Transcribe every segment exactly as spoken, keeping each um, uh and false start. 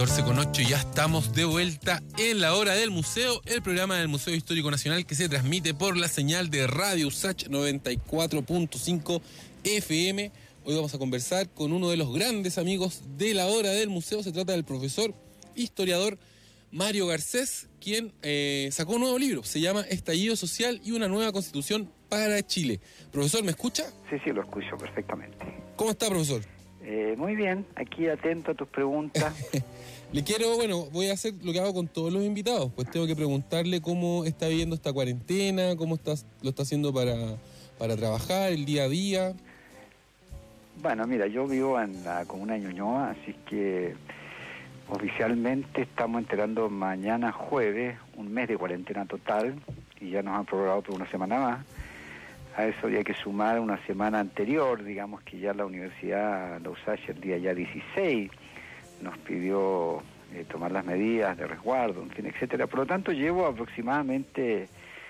catorce con ocho, ya estamos de vuelta en la hora del museo, el programa del Museo Histórico Nacional que se transmite por la señal de Radio USACH noventa y cuatro punto cinco F M. Hoy vamos a conversar con uno de los grandes amigos de la hora del museo. Se trata del profesor historiador Mario Garcés, quien eh, sacó un nuevo libro. Se llama Estallido Social y una nueva Constitución para Chile. Profesor, ¿me escucha? Sí, sí, lo escucho perfectamente. ¿Cómo está, profesor? Eh, muy bien, aquí atento a tus preguntas. Le quiero, bueno, voy a hacer lo que hago con todos los invitados. Pues tengo que preguntarle cómo está viviendo esta cuarentena, cómo está, lo está haciendo para, para trabajar, el día a día. Bueno, mira, yo vivo en la comuna de Ñuñoa, así que oficialmente estamos enterando mañana jueves un mes de cuarentena total y ya nos han prorrogado por una semana más. A eso había que sumar una semana anterior, digamos que ya la universidad, la USACH, el día ya dieciséis, nos pidió eh, tomar las medidas de resguardo, en fin, etcétera. Por lo tanto, llevo aproximadamente...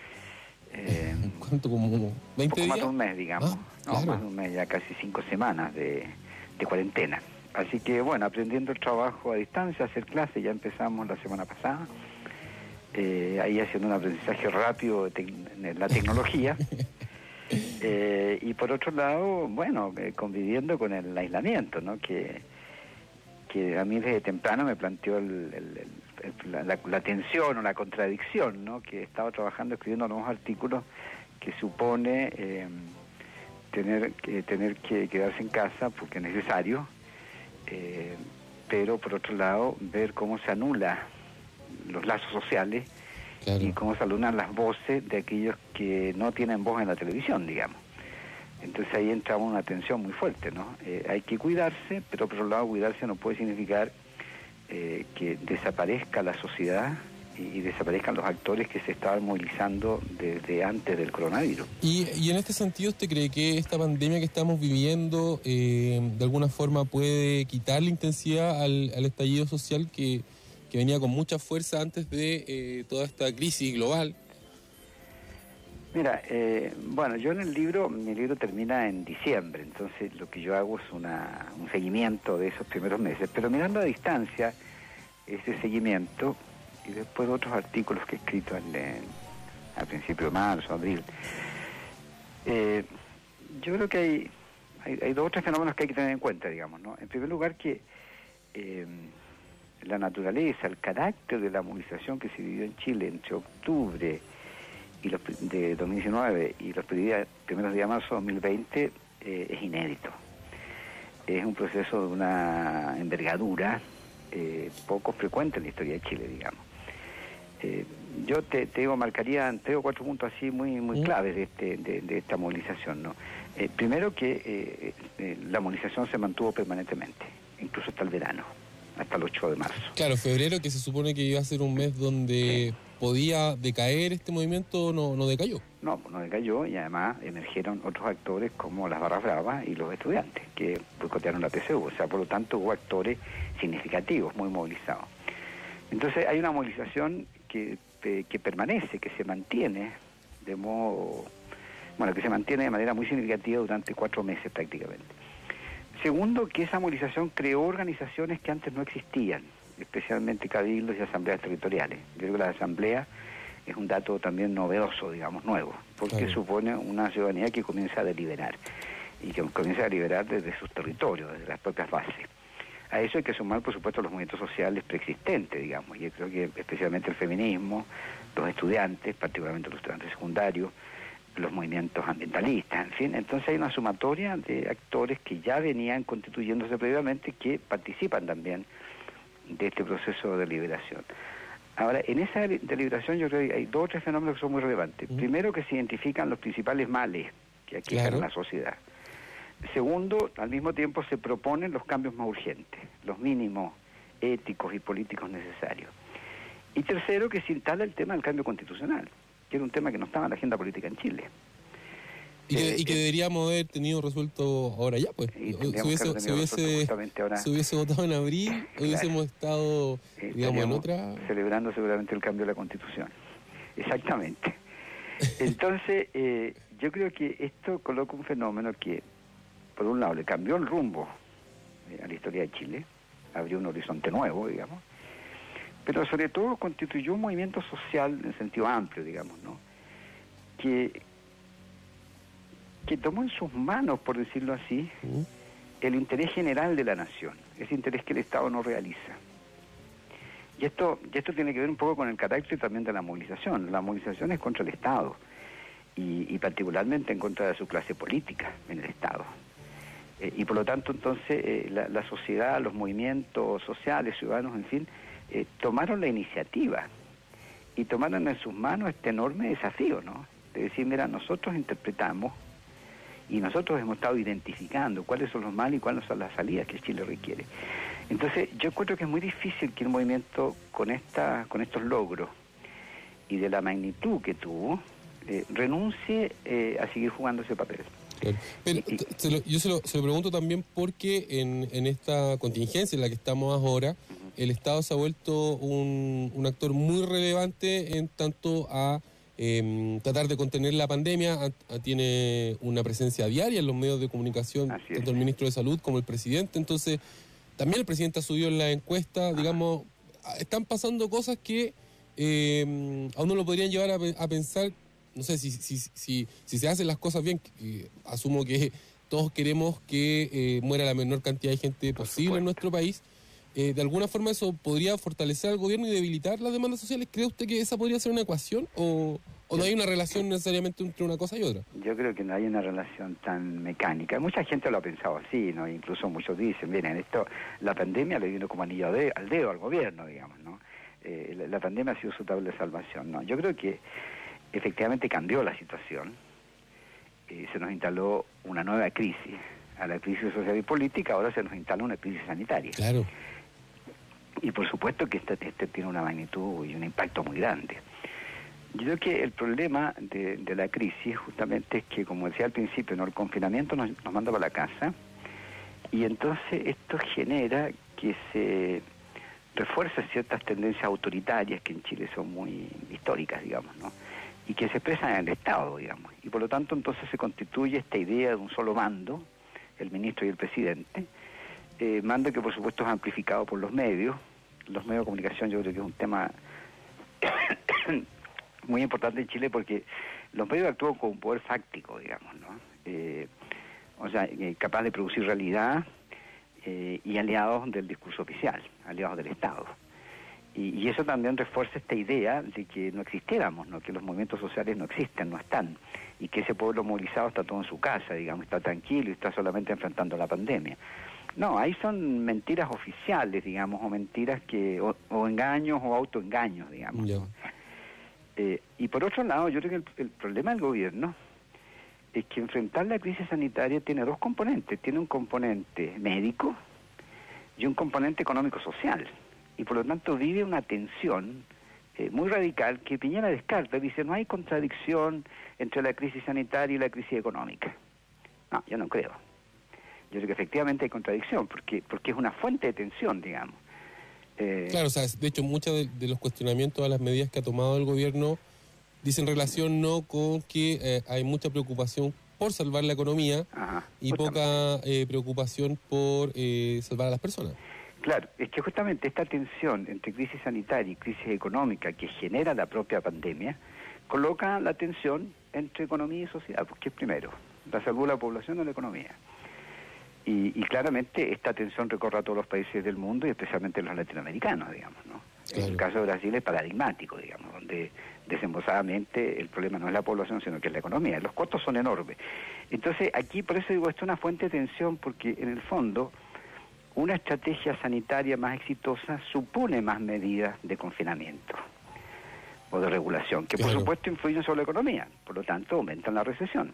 Eh, ¿Cuánto? ¿Como veinte poco días? Más de un mes, digamos. Ah, no, claro. Más de un mes, ya casi cinco semanas de, de cuarentena. Así que, bueno, aprendiendo el trabajo a distancia, hacer clases, ya empezamos la semana pasada. Eh, ahí haciendo un aprendizaje rápido de te- la tecnología. Eh, y por otro lado, bueno, eh, conviviendo con el aislamiento, ¿no? Que, que a mí desde temprano me planteó el, el, el, el, la, la, la tensión o la contradicción, ¿no? Que estaba trabajando, escribiendo nuevos artículos que supone eh, tener, que, tener que quedarse en casa porque es necesario, eh, pero por otro lado, ver cómo se anula los lazos sociales. Claro. Y cómo se alunan las voces de aquellos que no tienen voz en la televisión, digamos. Entonces ahí entramos en una tensión muy fuerte, ¿no? Eh, hay que cuidarse, pero por otro lado cuidarse no puede significar eh, que desaparezca la sociedad y, y desaparezcan los actores que se estaban movilizando desde antes del coronavirus. Y, y en este sentido, ¿usted cree que esta pandemia que estamos viviendo eh, de alguna forma puede quitar la intensidad al, al estallido social que... que venía con mucha fuerza antes de eh, toda esta crisis global? Mira, eh, bueno, yo en el libro, mi libro termina en diciembre, entonces lo que yo hago es una, un seguimiento de esos primeros meses, pero mirando a distancia ese seguimiento y después otros artículos que he escrito en, en, a principio de marzo, abril, eh, yo creo que hay, hay, hay dos o tres fenómenos que hay que tener en cuenta, digamos, ¿no? En primer lugar que eh, la naturaleza, el carácter de la movilización que se vivió en Chile entre octubre y los, de dos mil diecinueve y los primeros días de marzo de dos mil veinte eh, es inédito. Es un proceso de una envergadura eh, poco frecuente en la historia de Chile, digamos. Eh, yo te, te digo, marcaría tres o cuatro puntos así muy muy ¿Sí? claves de, este, de, de esta movilización, ¿no? Eh, primero que eh, eh, la movilización se mantuvo permanentemente, incluso hasta el verano. Hasta el ocho de marzo. Claro, febrero, que se supone que iba a ser un mes donde sí. podía decaer este movimiento, no, no decayó. No, no decayó y además emergieron otros actores como las Barras Bravas y los estudiantes que boicotearon la P C U. O sea, por lo tanto hubo actores significativos, muy movilizados. Entonces hay una movilización que, que permanece, que se mantiene de modo... Bueno, que se mantiene de manera muy significativa durante cuatro meses prácticamente. Segundo, que esa movilización creó organizaciones que antes no existían, especialmente cabildos y asambleas territoriales. Yo creo que la asamblea es un dato también novedoso, digamos, nuevo, porque claro. supone una ciudadanía que comienza a deliberar, y que comienza a deliberar desde sus territorios, desde las propias bases. A eso hay que sumar, por supuesto, los movimientos sociales preexistentes, digamos, y yo creo que especialmente el feminismo, los estudiantes, particularmente los estudiantes secundarios, los movimientos ambientalistas, en fin. Entonces hay una sumatoria de actores que ya venían constituyéndose previamente que participan también de este proceso de liberación. Ahora, en esa deliberación yo creo que hay dos o tres fenómenos que son muy relevantes. Mm. Primero, que se identifican los principales males que aquejan claro. a la sociedad. Segundo, al mismo tiempo se proponen los cambios más urgentes, los mínimos éticos y políticos necesarios. Y tercero, que se instala el tema del cambio constitucional, que era un tema que no estaba en la agenda política en Chile. Y que, eh, y que deberíamos haber tenido resuelto ahora ya, pues. Si hubiese, se, hubiese, ahora, se hubiese votado en abril, claro. hubiésemos estado, eh, digamos, en otra... celebrando seguramente el cambio de la Constitución. Exactamente. Entonces, eh, yo creo que esto coloca un fenómeno que, por un lado, le cambió el rumbo eh, a la historia de Chile, abrió un horizonte nuevo, digamos, pero sobre todo constituyó un movimiento social en sentido amplio, digamos, ¿no? Que, que tomó en sus manos, por decirlo así, uh-huh. el interés general de la nación, ese interés que el Estado no realiza. Y esto, y esto tiene que ver un poco con el carácter también de la movilización. La movilización es contra el Estado y, y particularmente en contra de su clase política en el Estado. Eh, y por lo tanto, entonces, eh, la, la sociedad, los movimientos sociales, ciudadanos, en fin, eh, tomaron la iniciativa y tomaron en sus manos este enorme desafío, ¿no? De decir, mira, nosotros interpretamos y nosotros hemos estado identificando cuáles son los males y cuáles son las salidas que Chile requiere. Entonces, yo encuentro que es muy difícil que un movimiento con esta, con estos logros y de la magnitud que tuvo, eh, renuncie eh, a seguir jugando ese papel. Claro. Pero, y, se lo, yo se lo, se lo pregunto también porque en, en esta contingencia en la que estamos ahora, uh-huh. el Estado se ha vuelto un, un actor muy relevante en tanto a eh, tratar de contener la pandemia. A, a, tiene una presencia diaria en los medios de comunicación, Así tanto es. el ministro de Salud como el presidente. Entonces, también el presidente ha subido en la encuesta. Ajá. Digamos, están pasando cosas que eh, a uno lo podrían llevar a, a pensar. No sé, si, si, si, si se hacen las cosas bien, que asumo que todos queremos que eh, muera la menor cantidad de gente posible en nuestro país, eh, ¿de alguna forma eso podría fortalecer al gobierno y debilitar las demandas sociales? ¿Cree usted que esa podría ser una ecuación o, o no hay una relación necesariamente entre una cosa y otra? Yo creo que no hay una relación tan mecánica. Mucha gente lo ha pensado así, ¿no? Incluso muchos dicen, miren, esto, la pandemia le vino como anillo de, al dedo al gobierno, digamos, ¿no? Eh, la, la pandemia ha sido su tabla de salvación, ¿no? Yo creo que efectivamente cambió la situación, eh, se nos instaló una nueva crisis, a la crisis social y política ahora se nos instala una crisis sanitaria. Claro. Y por supuesto que este, este tiene una magnitud y un impacto muy grande. Yo creo que el problema de, de la crisis justamente es que, como decía al principio, ¿no? el confinamiento nos, nos manda para la casa y entonces esto genera que se refuercen ciertas tendencias autoritarias que en Chile son muy históricas, digamos, ¿no? Y que se expresan en el Estado, digamos. Y por lo tanto, entonces se constituye esta idea de un solo mando, el ministro y el presidente, eh, mando que por supuesto es amplificado por los medios. Los medios de comunicación yo creo que es un tema muy importante en Chile porque los medios actúan con un poder fáctico, digamos, ¿no? Eh, o sea, eh, capaz de producir realidad eh, y aliados del discurso oficial, aliados del Estado. Y, y eso también refuerza esta idea de que no existiéramos, ¿no? Que los movimientos sociales no existen, no están, y que ese pueblo movilizado está todo en su casa, digamos, está tranquilo y está solamente enfrentando la pandemia. No, ahí son mentiras oficiales, digamos, o mentiras que, o, o engaños o autoengaños, digamos. Yeah. Eh, y por otro lado, yo creo que el, el problema del gobierno es que enfrentar la crisis sanitaria tiene dos componentes, tiene un componente médico y un componente económico-social. Y por lo tanto vive una tensión eh, muy radical que Piñera descarta. Dice, no hay contradicción entre la crisis sanitaria y la crisis económica. No, yo no creo. Yo creo que efectivamente hay contradicción, porque porque es una fuente de tensión, digamos. Eh, claro, o sea, de hecho, muchos de, de los cuestionamientos a las medidas que ha tomado el gobierno dicen relación no con que eh, hay mucha preocupación por salvar la economía ajá, y poca eh, preocupación por eh, salvar a las personas. Claro, es que justamente esta tensión entre crisis sanitaria y crisis económica que genera la propia pandemia, coloca la tensión entre economía y sociedad, porque es primero, la salud de la población o la economía. Y, y claramente esta tensión recorre a todos los países del mundo y especialmente los latinoamericanos, digamos, ¿no? Claro. En el caso de Brasil es paradigmático, digamos, donde desembosadamente el problema no es la población, sino que es la economía. Los costos son enormes. Entonces, aquí, por eso digo, esto es una fuente de tensión, porque en el fondo una estrategia sanitaria más exitosa supone más medidas de confinamiento o de regulación, que claro. por supuesto influyen sobre la economía, por lo tanto aumentan la recesión.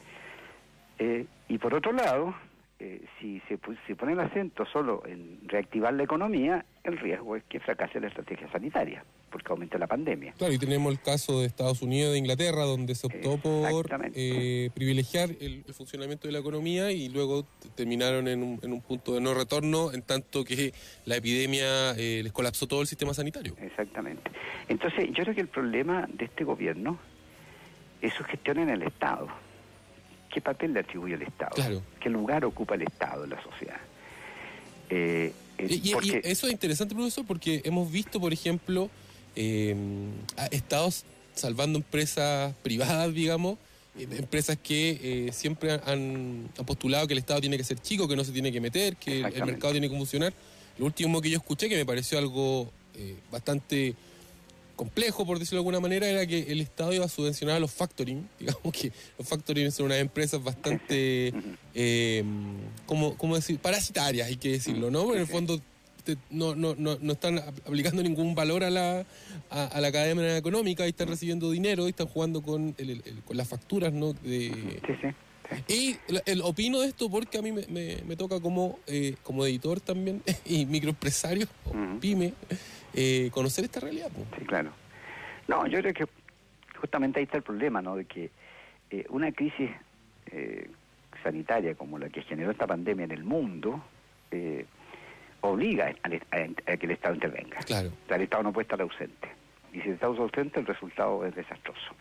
Eh, y por otro lado, eh, si se, se pone el acento solo en reactivar la economía, el riesgo es que fracase la estrategia sanitaria, porque aumenta la pandemia. Claro, y tenemos el caso de Estados Unidos e Inglaterra, donde se optó por eh, privilegiar el, el funcionamiento de la economía y luego t- terminaron en un, en un punto de no retorno, en tanto que la epidemia eh, les colapsó todo el sistema sanitario. Exactamente. Entonces, yo creo que el problema de este gobierno es su gestión en el Estado. ¿Qué papel le atribuye el Estado? Claro. ¿Qué lugar ocupa el Estado en la sociedad? Eh, Eh, y, porque... y eso es interesante, profesor, porque hemos visto, por ejemplo, eh, estados salvando empresas privadas, digamos, eh, empresas que eh, siempre han, han postulado que el Estado tiene que ser chico, que no se tiene que meter, que el, el mercado tiene que funcionar. Lo último que yo escuché, que me pareció algo eh, bastante complejo, por decirlo de alguna manera, era que el Estado iba a subvencionar a los factoring. Digamos que los factoring son unas empresas bastante, eh, ¿cómo, cómo decir? Parasitarias, hay que decirlo, ¿no? Porque en el fondo te, no, no, no, no están aplicando ningún valor a la, a, a la cadena económica, y están recibiendo dinero, y están jugando con, el, el, el, con las facturas, ¿no? De, sí, sí. Y el, el, opino de esto porque a mí me, me, me toca como, eh, como editor también y microempresario, o uh-huh. pyme, eh, conocer esta realidad. ¿No? Sí, claro. No, yo creo que justamente ahí está el problema, ¿no? De que eh, una crisis eh, sanitaria como la que generó esta pandemia en el mundo eh, obliga a, a, a que el Estado intervenga. Claro. O sea, el Estado no puede estar ausente. Y si el Estado es ausente, el resultado es desastroso.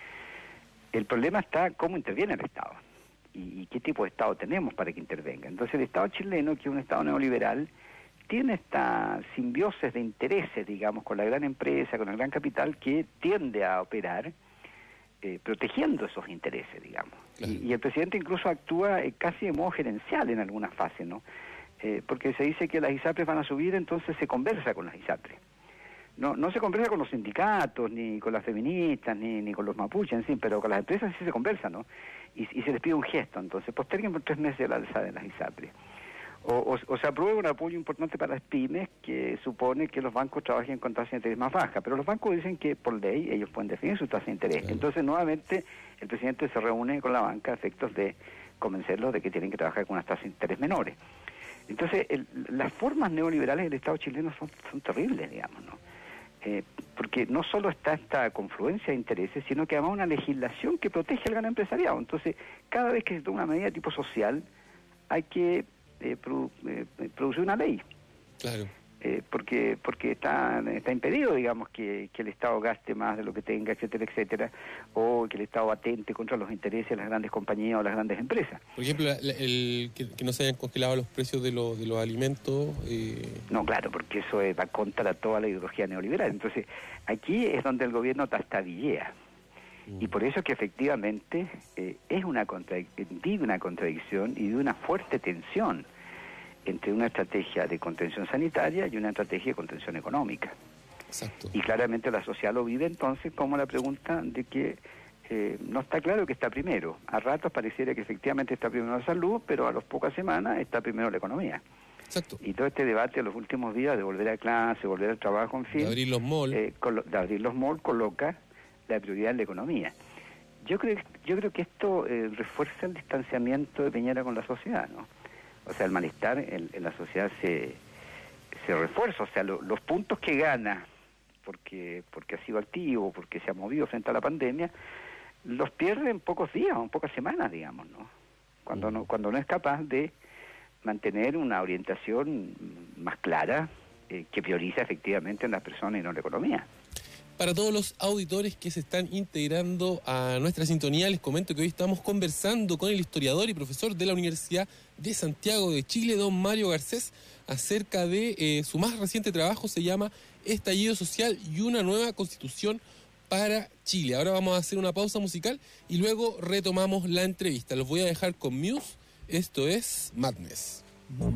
El problema está cómo interviene el Estado. Y qué tipo de Estado tenemos para que intervenga. Entonces el Estado chileno, que es un Estado neoliberal, tiene esta simbiosis de intereses, digamos, con la gran empresa, con el gran capital, que tiende a operar eh, protegiendo esos intereses, digamos. Claro. Y, y el presidente incluso actúa eh, casi de modo gerencial en algunas fases, ¿no? Eh, porque se dice que las ISAPRES van a subir, entonces se conversa con las ISAPRES. No, no se conversa con los sindicatos, ni con las feministas, ni, ni con los mapuches, en fin, pero con las empresas sí se conversa, ¿no? Y, y se les pide un gesto, entonces, posterguen por tres meses la alza de las ISAPRES. O, o, o se aprueba un apoyo importante para las pymes, que supone que los bancos trabajen con tasas de interés más bajas, pero los bancos dicen que por ley ellos pueden definir su tasa de interés. Entonces, nuevamente, el presidente se reúne con la banca a efectos de convencerlos de que tienen que trabajar con unas tasas de interés menores. Entonces, el, las formas neoliberales del Estado chileno son, son terribles, digamos, ¿no? Eh, porque no solo está esta confluencia de intereses, sino que además una legislación que protege al gran empresariado. Entonces, cada vez que se toma una medida de tipo social, hay que eh, produ eh, producir una ley. Claro. Eh, porque porque está está impedido, digamos, que, que el Estado gaste más de lo que tenga, etcétera, etcétera, o que el Estado atente contra los intereses de las grandes compañías o las grandes empresas. Por ejemplo, la, la, el que, que no se hayan congelado los precios de, lo, de los alimentos. Eh... No, claro, porque eso eh, va contra toda la ideología neoliberal. Entonces, aquí es donde el gobierno trastabillea. Mm. Y por eso es que efectivamente eh, es una, contradic una contradicción y de una fuerte tensión entre una estrategia de contención sanitaria y una estrategia de contención económica. Exacto. Y claramente la sociedad lo vive entonces como la pregunta de que eh, no está claro que está primero. A ratos pareciera que efectivamente está primero la salud, pero a las pocas semanas está primero la economía. Exacto. Y todo este debate de los últimos días de volver a clase, volver al trabajo, en fin... De abrir los malls. Eh, de abrir los malls coloca la prioridad en la economía. Yo creo, yo creo que esto eh, refuerza el distanciamiento de Piñera con la sociedad, ¿no? O sea, el malestar en, en la sociedad se, se refuerza. O sea, lo, los puntos que gana porque porque ha sido activo, porque se ha movido frente a la pandemia, los pierde en pocos días o en pocas semanas, digamos, ¿no? Cuando no, cuando no es capaz de mantener una orientación más clara eh, que prioriza efectivamente en las personas y no en la economía. Para todos los auditores que se están integrando a nuestra sintonía, les comento que hoy estamos conversando con el historiador y profesor de la Universidad de Santiago de Chile, don Mario Garcés, acerca de eh, su más reciente trabajo, se llama Estallido Social y una nueva Constitución para Chile. Ahora vamos a hacer una pausa musical y luego retomamos la entrevista. Los voy a dejar con Muse, esto es Madness.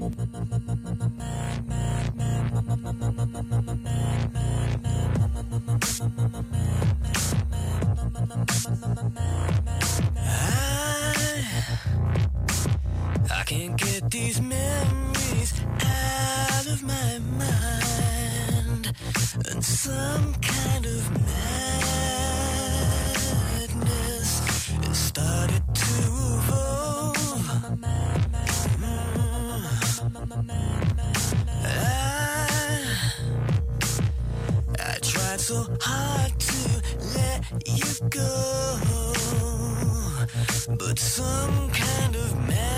I, I can't get these memories out of my mind, and some kind of madness it started to evolve. I, I tried so hard to let you go, but some kind of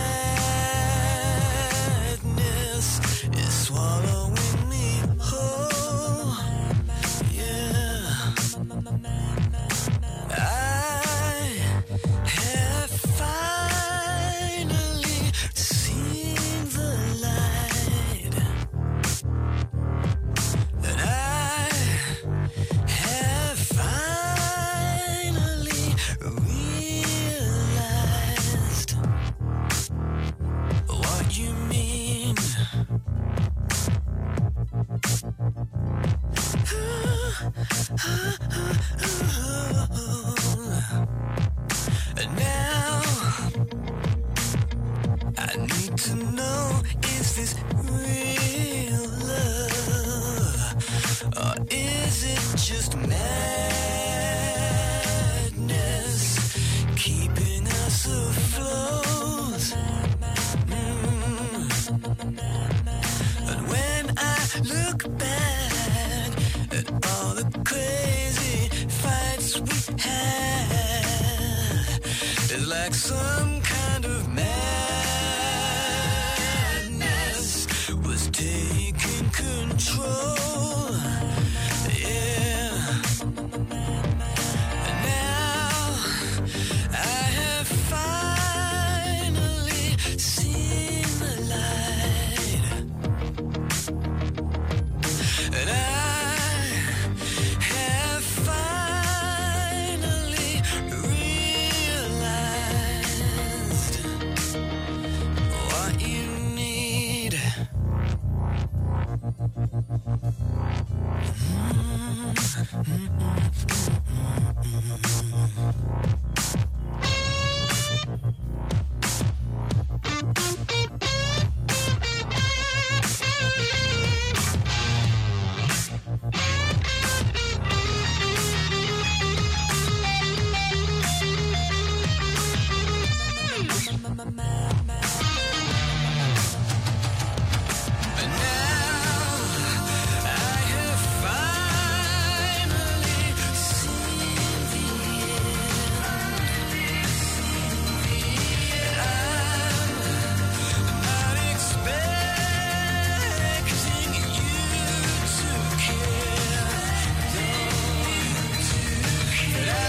madness is swallowing me whole. Yeah, I have finally seen the light. And now I need to know, is this real love, or is it just madness keeping us afloat? Mm. And when I look back at all the crazy fights we had, it's like some kind of madness was taking control. Yeah. And now I have finally seen the light. And I have finally realized what you need. And now I have finally seen the end. I'm not expecting you to care, but I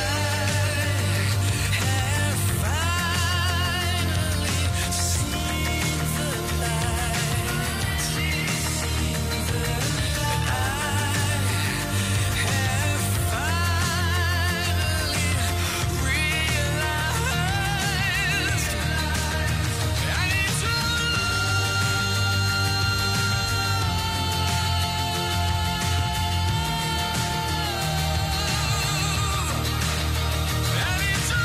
have finally seen the light. I have finally realized I need to I need to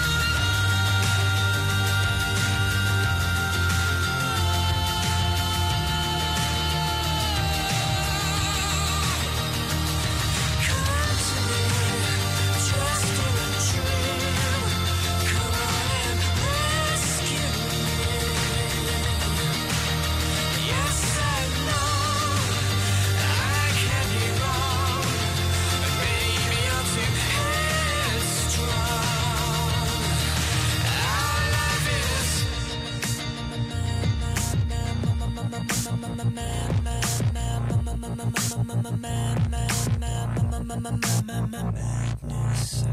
come to me, just in a dream. Come on and rescue me. Yes, I know I can be wrong, but maybe I'm too headstrong. Our life is madness.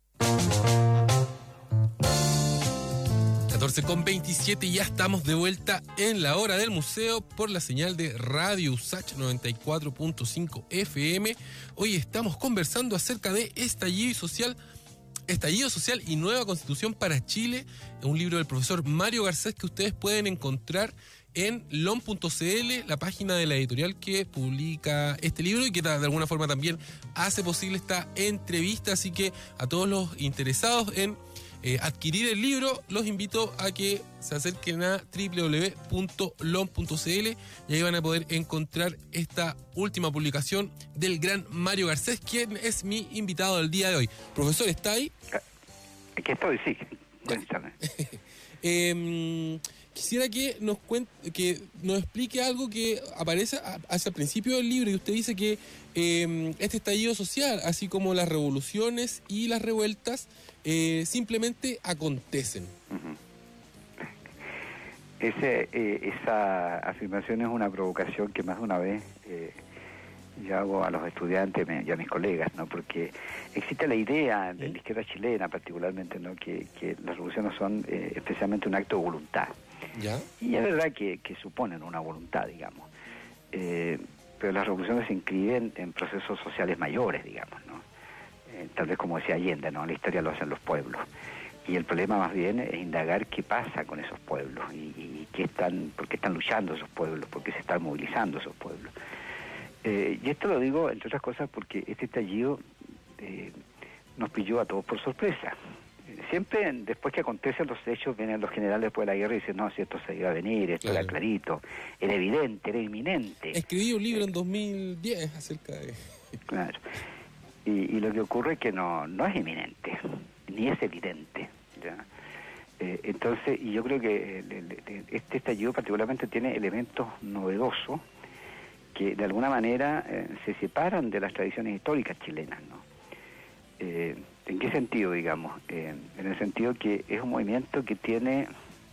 catorce con veintisiete, ya estamos de vuelta en la hora del museo por la señal de Radio USACH noventa y cuatro punto cinco F M. Hoy estamos conversando acerca de estallido social, estallido social y nueva constitución para Chile, un libro del profesor Mario Garcés que ustedes pueden encontrar en lom punto c l, la página de la editorial que publica este libro y que de alguna forma también hace posible esta entrevista. Así que a todos los interesados en eh, adquirir el libro, los invito a que se acerquen a doble u doble u doble u punto lom punto c l y ahí van a poder encontrar esta última publicación del gran Mario Garcés, quien es mi invitado del día de hoy. Profesor, ¿está ahí? Aquí estoy, sí. Cuéntame. eh, Quisiera que nos cuente, que nos explique algo que aparece hacia el principio del libro y usted dice que eh, este estallido social, así como las revoluciones y las revueltas, eh, simplemente acontecen. Uh-huh. Ese, eh, esa afirmación es una provocación que más de una vez eh, yo hago a los estudiantes y a mis colegas, ¿no? Porque existe la idea de la izquierda chilena particularmente, ¿no? que, que las revoluciones son eh, especialmente un acto de voluntad. ¿Ya? Y es verdad que, que suponen una voluntad, digamos. Eh, pero las revoluciones se inscriben en procesos sociales mayores, digamos, ¿no? Eh, tal vez como decía Allende, ¿no? La historia lo hacen los pueblos. Y el problema más bien es indagar qué pasa con esos pueblos y, y qué están, por qué están luchando esos pueblos, por qué se están movilizando esos pueblos. Eh, y esto lo digo, entre otras cosas, porque este estallido eh, nos pilló a todos por sorpresa. Siempre después que acontecen los hechos vienen los generales después de la guerra y dicen, no, si esto se iba a venir, esto Claro. era clarito, era evidente, era inminente. Escribí un libro en dos mil diez acerca de... Claro. Y, y lo que ocurre es que no, no es inminente, ni es evidente. ¿ya? Eh, entonces, y yo creo que el- el- el- este estallido particularmente tiene elementos novedosos que de alguna manera eh, se separan de las tradiciones históricas chilenas, ¿no? Eh, ¿En qué sentido, digamos? Eh, en el sentido que es un movimiento que tiene,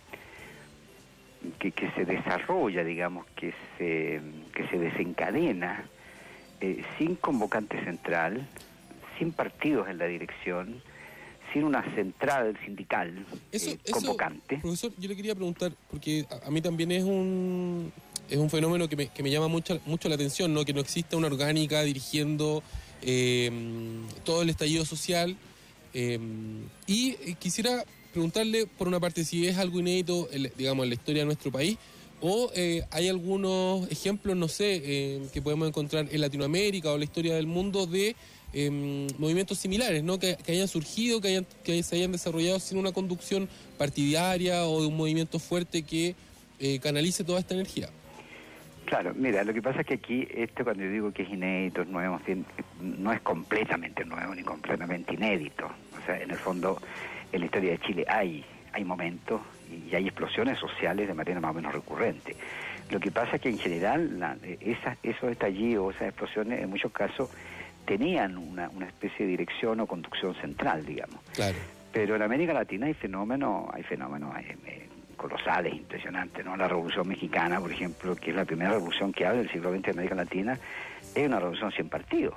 que, que se desarrolla, digamos, que se, que se desencadena eh, sin convocante central, sin partidos en la dirección, sin una central sindical Eso, eh, eso, convocante. profesor, yo le quería preguntar, porque a, a mí también es un es un fenómeno que me, que me llama mucho, mucho la atención, ¿no? Que no exista una orgánica dirigiendo eh, todo el estallido social. Eh, y eh, quisiera preguntarle, por una parte, si es algo inédito, en, digamos, en la historia de nuestro país, o eh, hay algunos ejemplos, no sé, eh, que podemos encontrar en Latinoamérica o en la historia del mundo de eh, movimientos similares, ¿no? Que, que hayan surgido, que, hayan, que se hayan desarrollado sin una conducción partidaria o de un movimiento fuerte que eh, canalice toda esta energía. Claro, mira, lo que pasa es que aquí, esto cuando yo digo que es inédito, es nuevo, en fin, no es completamente nuevo ni completamente inédito. O sea, en el fondo, en la historia de Chile hay, hay momentos y hay explosiones sociales de manera más o menos recurrente. Lo que pasa es que en general la, esas, esos estallidos, esas explosiones, en muchos casos tenían una, una especie de dirección o conducción central, digamos. Claro. Pero en América Latina hay fenómenos, hay fenómenos eh, eh, colosales, impresionantes, ¿no? La Revolución Mexicana, por ejemplo, que es la primera revolución que habla del siglo veinte de América Latina, es una revolución sin partidos,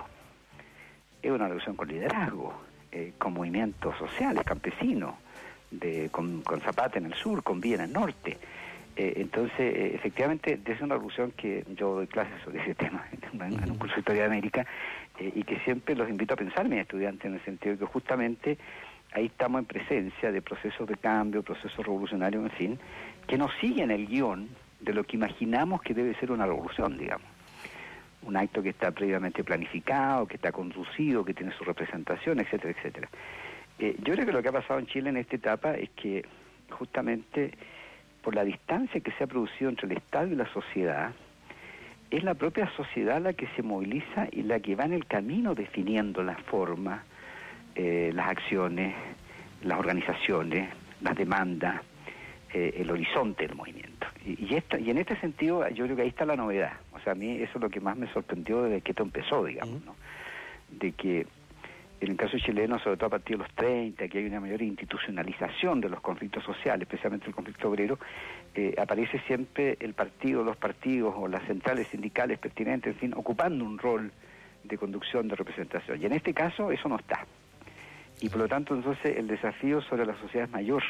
es una revolución con liderazgo, eh, con movimientos sociales, campesinos, de, con, con Zapata en el sur, con Villa en el norte. Eh, entonces, eh, efectivamente, es una revolución que yo doy clases sobre ese tema en, en un curso de Historia de América, eh, y que siempre los invito a pensar, mis estudiantes, en el sentido de que justamente ahí estamos en presencia de procesos de cambio, procesos revolucionarios, en fin, que no siguen el guión de lo que imaginamos que debe ser una revolución, digamos. Un acto que está previamente planificado, que está conducido, que tiene su representación, etcétera, etcétera. Eh, yo creo que lo que ha pasado en Chile en esta etapa es que justamente por la distancia que se ha producido entre el Estado y la sociedad, es la propia sociedad la que se moviliza y la que va en el camino definiendo la forma, Eh, las acciones, las organizaciones, las demandas, eh, el horizonte del movimiento. Y, y, esta, y en este sentido yo creo que ahí está la novedad. O sea, a mí eso es lo que más me sorprendió desde que esto empezó, digamos, ¿no? De que en el caso chileno, sobre todo a partir de los treinta, que hay una mayor institucionalización de los conflictos sociales, especialmente el conflicto obrero, eh, aparece siempre el partido, los partidos o las centrales sindicales pertinentes, en fin, ocupando un rol de conducción, de representación. Y en este caso eso no está. Y por lo tanto, entonces, el desafío sobre la sociedad es mayor.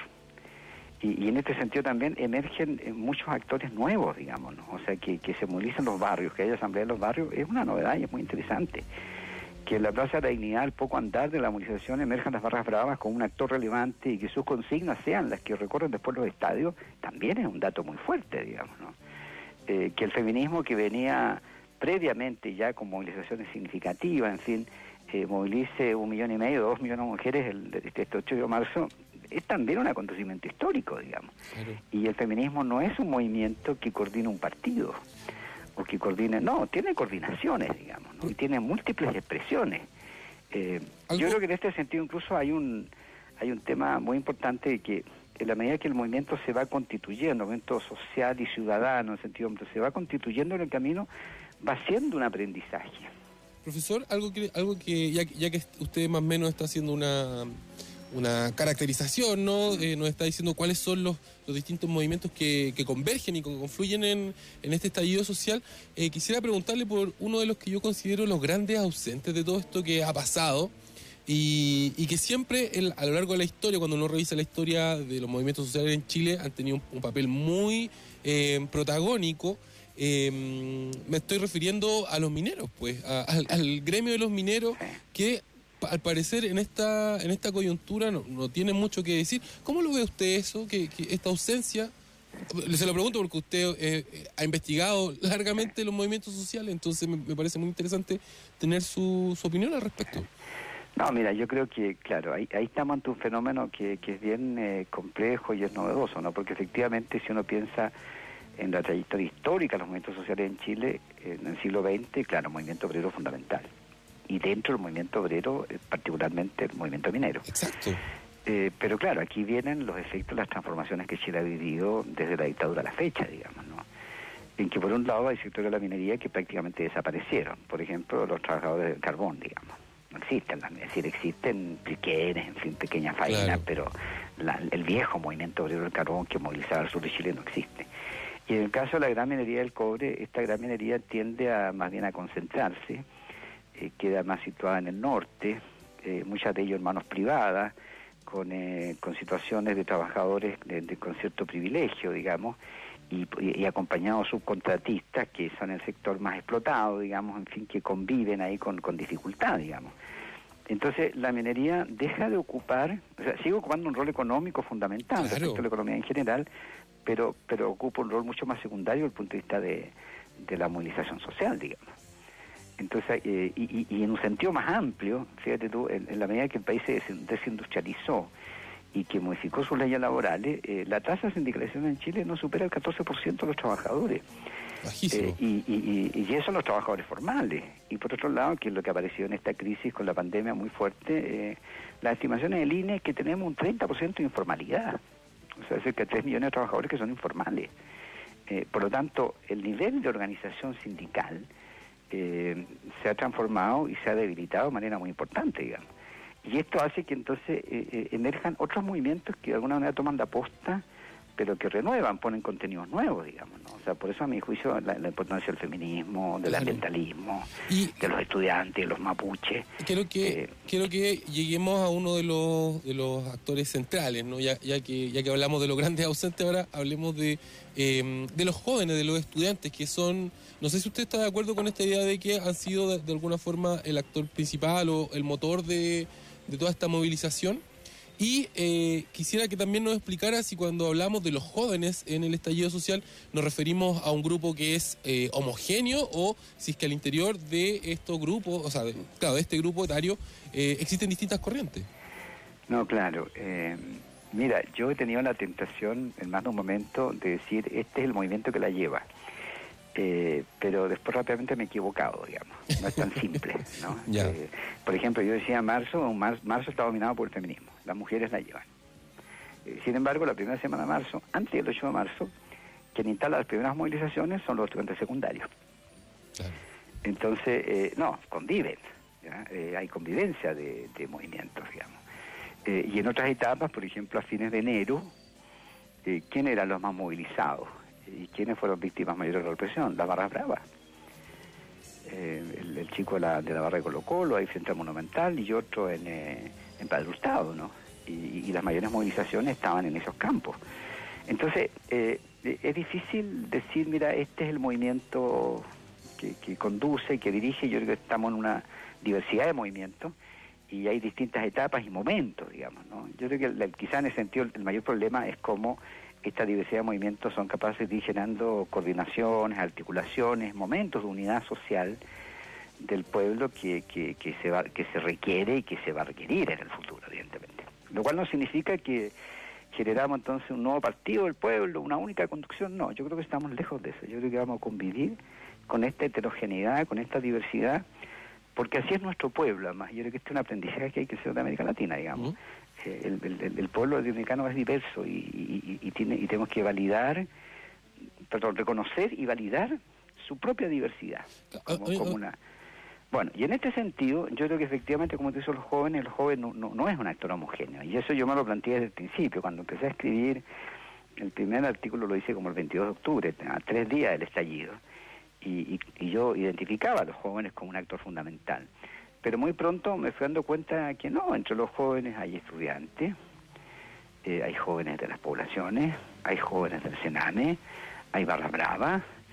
Y, y en este sentido también emergen eh, muchos actores nuevos, digamos, ¿no? O sea, que, que se movilicen los barrios, que haya asamblea en los barrios, es una novedad y es muy interesante. Que en la Plaza de la Dignidad, al poco andar de la movilización, emerjan las barras bravas como un actor relevante y que sus consignas sean las que recorren después los estadios, también es un dato muy fuerte, digamos, ¿no? Eh, que el feminismo que venía previamente ya con movilizaciones significativas, en fin, eh, movilice un millón y medio, dos millones de mujeres el, este ocho de marzo, es también un acontecimiento histórico, digamos. Claro. Y el feminismo no es un movimiento que coordina un partido, o que coordine, no, tiene coordinaciones, digamos, ¿no? Y tiene múltiples expresiones. Eh, yo creo que en este sentido incluso hay un, hay un tema muy importante que en la medida que el movimiento se va constituyendo, el movimiento social y ciudadano, en el sentido que se va constituyendo en el camino, va siendo un aprendizaje. Profesor, algo que, algo que ya, ya que usted más o menos está haciendo una, una caracterización, ¿no? Eh, nos está diciendo cuáles son los, los distintos movimientos que, que convergen y que confluyen en, en este estallido social. Eh, quisiera preguntarle por uno de los que yo considero los grandes ausentes de todo esto que ha pasado y, y que siempre el, a lo largo de la historia, cuando uno revisa la historia de los movimientos sociales en Chile, han tenido un, un papel muy eh, protagónico. Eh, me estoy refiriendo a los mineros, pues, a, al, al gremio de los mineros que al parecer en esta en esta coyuntura no, no tiene mucho que decir. ¿Cómo lo ve usted eso, que, que esta ausencia? Se lo pregunto porque usted eh, ha investigado largamente los movimientos sociales, entonces me, me parece muy interesante tener su, su opinión al respecto. No, mira, yo creo que, claro, ahí, ahí estamos ante un fenómeno que, que es bien eh, complejo y es novedoso, ¿no? Porque efectivamente, si uno piensa en la trayectoria histórica de los movimientos sociales en Chile, en el siglo veinte, claro, el movimiento obrero es fundamental. Y dentro del movimiento obrero, eh, particularmente el movimiento minero. Exacto. Eh, pero claro, aquí vienen los efectos de las transformaciones que Chile ha vivido desde la dictadura a la fecha, digamos, ¿no? En que por un lado hay sectores de la minería que prácticamente desaparecieron. Por ejemplo, los trabajadores del carbón, digamos. No existen, es decir, existen pliquenes, en fin, pequeñas faenas, Claro. pero la, el viejo movimiento obrero del carbón que movilizaba al sur de Chile no existe. Y en el caso de la gran minería del cobre, esta gran minería tiende a más bien a concentrarse, eh, queda más situada en el norte, eh, muchas de ellas en manos privadas, con, eh, con situaciones de trabajadores de, de, con cierto privilegio, digamos, y, y, y acompañados subcontratistas que son el sector más explotado, digamos, en fin, que conviven ahí con, con dificultad, digamos. Entonces, la minería deja de ocupar, o sea, sigue ocupando un rol económico fundamental Claro. respecto a la economía en general, pero pero ocupa un rol mucho más secundario desde el punto de vista de, de la movilización social, digamos. Entonces, eh, y, y, y en un sentido más amplio, fíjate tú, en, en la medida que el país se des- desindustrializó y que modificó sus leyes laborales, eh, la tasa de sindicalización en Chile no supera el catorce por ciento de los trabajadores. Bajísimo. Eh, y, y, y, y eso los trabajadores formales. Y por otro lado, que es lo que apareció en esta crisis con la pandemia muy fuerte, eh, las estimaciones del I N E es que tenemos un treinta por ciento de informalidad. O sea, cerca de tres millones de trabajadores que son informales. Eh, por lo tanto, el nivel de organización sindical eh, se ha transformado y se ha debilitado de manera muy importante, digamos. Y esto hace que entonces eh, eh, emerjan otros movimientos que de alguna manera toman la posta, pero que renuevan, ponen contenidos nuevos, digamos, ¿no? O sea, por eso a mi juicio la, la importancia del feminismo, del Claro. ambientalismo, Y de los estudiantes, de los mapuches. quiero que Eh, quiero que lleguemos a uno de los de los actores centrales, ¿no? Ya, ya que ya que hablamos de los grandes ausentes, ahora hablemos de eh, de los jóvenes, de los estudiantes, que son, no sé si usted está de acuerdo con esta idea de que han sido de, de alguna forma el actor principal o el motor de, de toda esta movilización. Y eh, quisiera que también nos explicara si cuando hablamos de los jóvenes en el estallido social nos referimos a un grupo que es eh, homogéneo o si es que al interior de estos grupos, o sea, de, claro, de este grupo etario, eh, existen distintas corrientes. No, claro. Eh, mira, yo he tenido la tentación en más de un momento de decir, este es el movimiento que la lleva. Eh, pero después rápidamente me he equivocado, digamos. No es tan simple, ¿no? Ya. Eh, por ejemplo, yo decía marzo, mar, marzo está dominado por el feminismo. Las mujeres la llevan. Eh, sin embargo, la primera semana de marzo, antes del ocho de marzo, quien instala las primeras movilizaciones son los estudiantes secundarios. Claro. Entonces, eh, no, conviven. ¿ya? Eh, hay convivencia de, de movimientos, digamos. Eh, y en otras etapas, por ejemplo, a fines de enero, eh, ¿quién eran los más movilizados? ¿Y quiénes fueron víctimas mayores de la represión? Las barras bravas. Eh, el, el chico de la, de la barra de Colo Colo, ahí frente al Monumental, y otro en, eh, en Padre Hurtado, ¿no? Y, y las mayores movilizaciones estaban en esos campos. Entonces, eh, es difícil decir, mira, este es el movimiento que, que conduce, que dirige. Yo creo que estamos en una diversidad de movimientos y hay distintas etapas y momentos, digamos, ¿no? Yo creo que el, el, quizá en ese sentido el mayor problema es cómo esta diversidad de movimientos son capaces de ir generando coordinaciones, articulaciones, momentos de unidad social del pueblo que, que, que, se va, que se requiere y que se va a requerir en el futuro, evidentemente. Lo cual no significa que generamos entonces un nuevo partido del pueblo, una única conducción, no, yo creo que estamos lejos de eso. Yo creo que vamos a convivir con esta heterogeneidad, con esta diversidad, porque así es nuestro pueblo, además. Yo creo que este es un aprendizaje que hay que hacer de América Latina, digamos. Uh-huh. eh, el, el, el pueblo latinoamericano es diverso y, y, y, tiene, y tenemos que validar, perdón, reconocer y validar su propia diversidad. Como, uh, uh, uh. como una... Bueno, y en este sentido, yo creo que efectivamente, como te dicen los jóvenes, el joven no, no, no es un actor homogéneo. Y eso yo me lo planteé desde el principio. Cuando empecé a escribir, el primer artículo lo hice como el veintidós de octubre, a tres días del estallido. Y, y, y yo identificaba a los jóvenes como un actor fundamental. Pero muy pronto me fui dando cuenta que no, entre los jóvenes hay estudiantes, eh, hay jóvenes de las poblaciones, hay jóvenes del Sename, hay barra brava,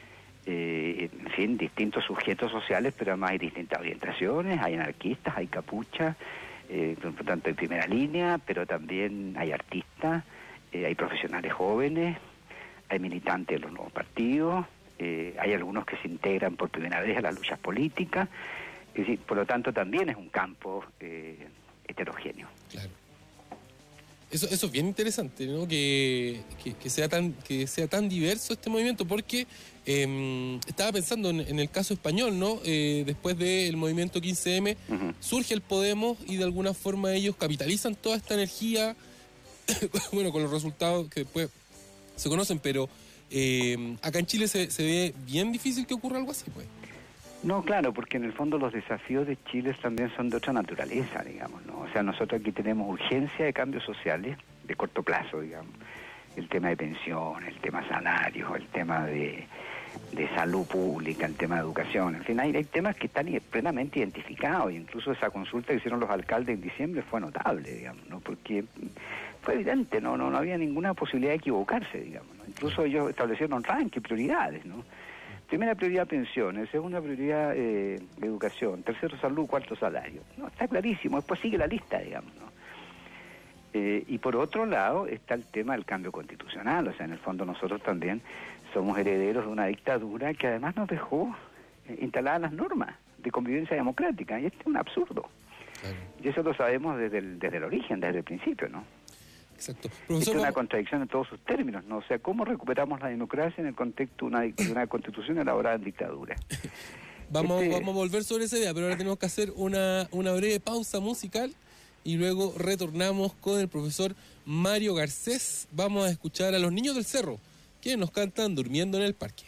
eh, en fin, distintos sujetos sociales, pero además hay distintas orientaciones, hay anarquistas, hay capuchas, eh, por tanto hay primera línea, pero también hay artistas, eh, hay profesionales jóvenes, hay militantes de los nuevos partidos, eh, hay algunos que se integran por primera vez a las luchas políticas, es decir, por lo tanto también es un campo eh, heterogéneo. Claro. Eso, eso es bien interesante, ¿no? Que, que, que sea tan que sea tan diverso este movimiento, porque eh, estaba pensando en, en el caso español, ¿no? Eh, después del movimiento quince eme, Uh-huh. surge el Podemos y de alguna forma ellos capitalizan toda esta energía, bueno, con los resultados que después se conocen, pero eh, acá en Chile se, se ve bien difícil que ocurra algo así, pues. No, claro, porque en el fondo los desafíos de Chile también son de otra naturaleza, digamos, ¿no? O sea, nosotros aquí tenemos urgencia de cambios sociales de corto plazo, digamos. El tema de pensiones, el tema salario, el tema de, de salud pública, el tema de educación, en fin, hay, hay temas que están plenamente identificados, e incluso esa consulta que hicieron los alcaldes en diciembre fue notable, digamos, ¿no? Porque fue evidente, no, no, no había ninguna posibilidad de equivocarse, digamos, ¿no? Incluso ellos establecieron ranking, prioridades, ¿no? Primera prioridad pensiones, segunda prioridad eh, educación, tercero salud, cuarto salario. No, está clarísimo, después sigue la lista, digamos, ¿no? Eh, y por otro lado está el tema del cambio constitucional, o sea, en el fondo nosotros también somos herederos de una dictadura que además nos dejó eh, instaladas las normas de convivencia democrática, y esto es un absurdo. Claro. Y eso lo sabemos desde el, desde el origen, desde el principio, ¿no? Exacto. Esto Profesor, es una vamos- contradicción en todos sus términos, ¿no? O sea, ¿cómo recuperamos la democracia en el contexto de una, de una constitución elaborada en dictadura? Vamos, Este- vamos a volver sobre esa idea, pero ahora tenemos que hacer una, una breve pausa musical y luego retornamos con el profesor Mario Garcés. Vamos a escuchar a los Niños del Cerro, que nos cantan Durmiendo en el Parque.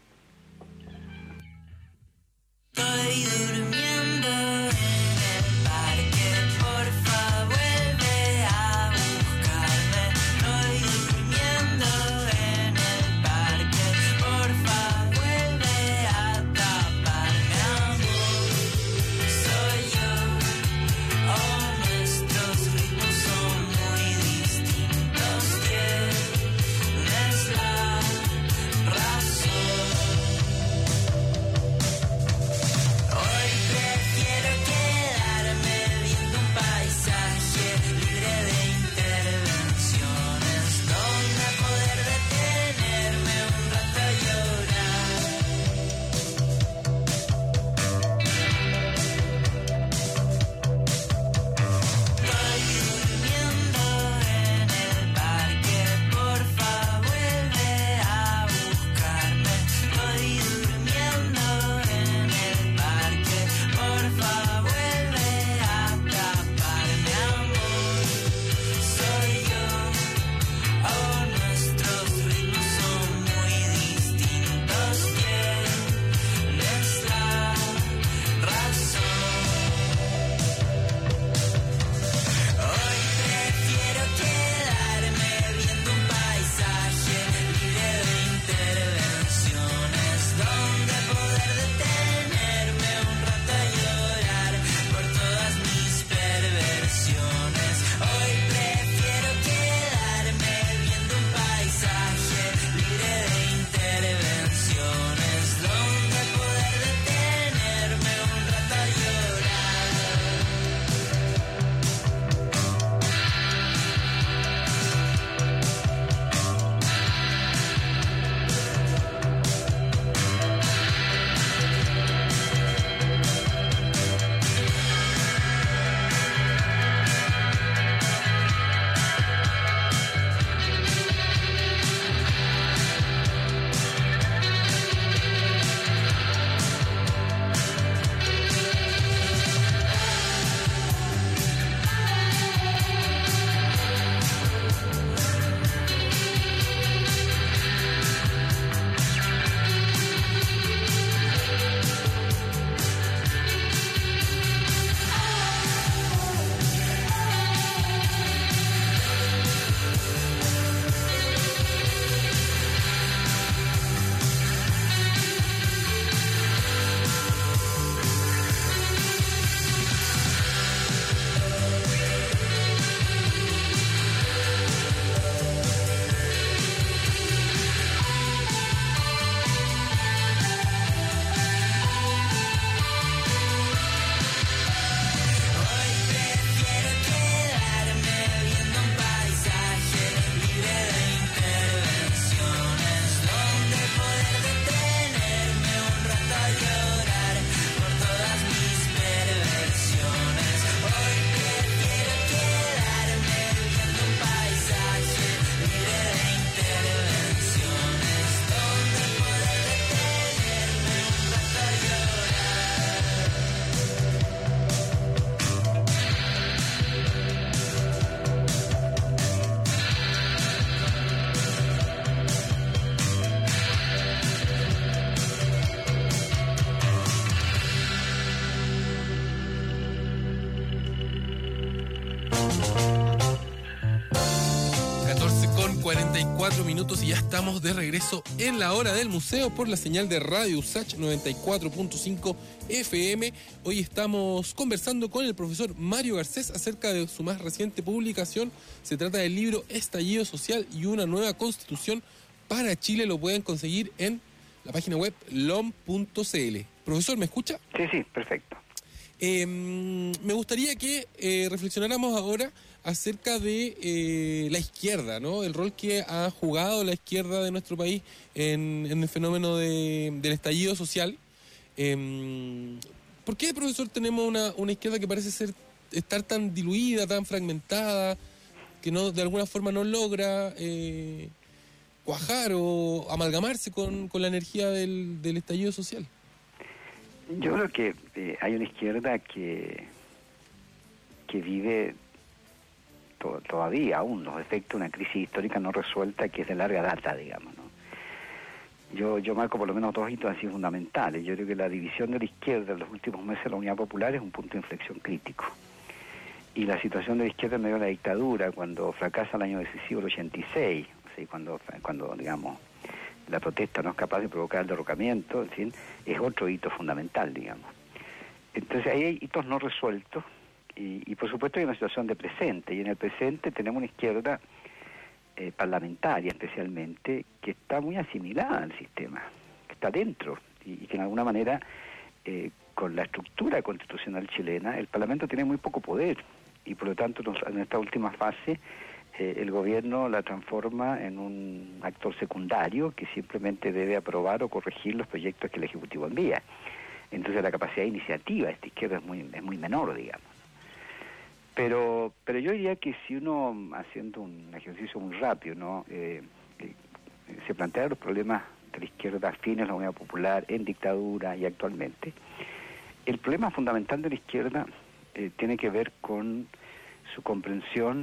Estoy durmiendo en el parque, porfa vuelve a buscarme. Estoy durmiendo en el parque, porfa vuelve a taparme, amor. Soy yo, oh, nuestros ritmos son muy distintos. Tienes la razón. cuatro minutos y ya estamos de regreso en la hora del museo por la señal de Radio USACH noventa y cuatro punto cinco F M. Hoy estamos conversando con el profesor Mario Garcés acerca de su más reciente publicación. Se trata del libro Estallido Social y una nueva constitución para Chile. Lo pueden conseguir en la página web lom punto c l. Profesor, ¿me escucha? Sí, sí, perfecto. Eh, me gustaría que eh, reflexionáramos ahora acerca de eh, la izquierda, ¿no? El rol que ha jugado la izquierda de nuestro país en, en el fenómeno de, del estallido social. Eh, ¿Por qué, profesor, tenemos una, una izquierda que parece ser estar tan diluida, tan fragmentada, que no de alguna forma no logra eh, cuajar o amalgamarse con, con la energía del, del estallido social? Yo creo que eh, hay una izquierda que, que vive to- todavía aún los efectos de una crisis histórica no resuelta que es de larga data, digamos, ¿no? Yo, yo marco por lo menos dos hitos así fundamentales. Yo creo que la división de la izquierda en los últimos meses de la Unidad Popular es un punto de inflexión crítico. Y la situación de la izquierda en medio de la dictadura, cuando fracasa el año decisivo del ochenta y seis, o sea, cuando, cuando digamos, la protesta no es capaz de provocar el derrocamiento, en fin, es otro hito fundamental, digamos. Entonces ahí hay hitos no resueltos y, y por supuesto hay una situación de presente, y en el presente tenemos una izquierda eh, parlamentaria especialmente, que está muy asimilada al sistema, que está dentro, y, y que en alguna manera, eh, con la estructura constitucional chilena, el Parlamento tiene muy poco poder, y por lo tanto en esta última fase Eh, el gobierno la transforma en un actor secundario que simplemente debe aprobar o corregir los proyectos que el Ejecutivo envía. Entonces la capacidad de iniciativa de esta izquierda es muy, es muy menor, digamos. Pero, pero yo diría que si uno, haciendo un ejercicio muy rápido, ¿no? Eh, eh, se plantea los problemas de la izquierda fines a la Unidad Popular, en dictadura y actualmente, el problema fundamental de la izquierda eh, tiene que ver con su comprensión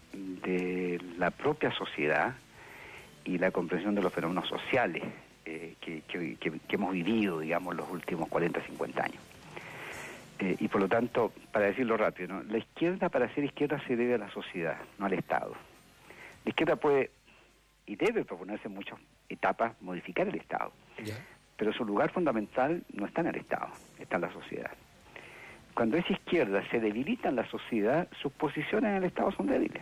de la propia sociedad y la comprensión de los fenómenos sociales eh, que, que, que, que hemos vivido, digamos, los últimos cuarenta, cincuenta años. Eh, y por lo tanto, para decirlo rápido, ¿no? La izquierda, para ser izquierda, se debe a la sociedad, no al Estado. La izquierda puede y debe proponerse en muchas etapas modificar el Estado, ¿Ya? pero su lugar fundamental no está en el Estado, está en la sociedad. Cuando esa izquierda se debilita en la sociedad, sus posiciones en el Estado son débiles.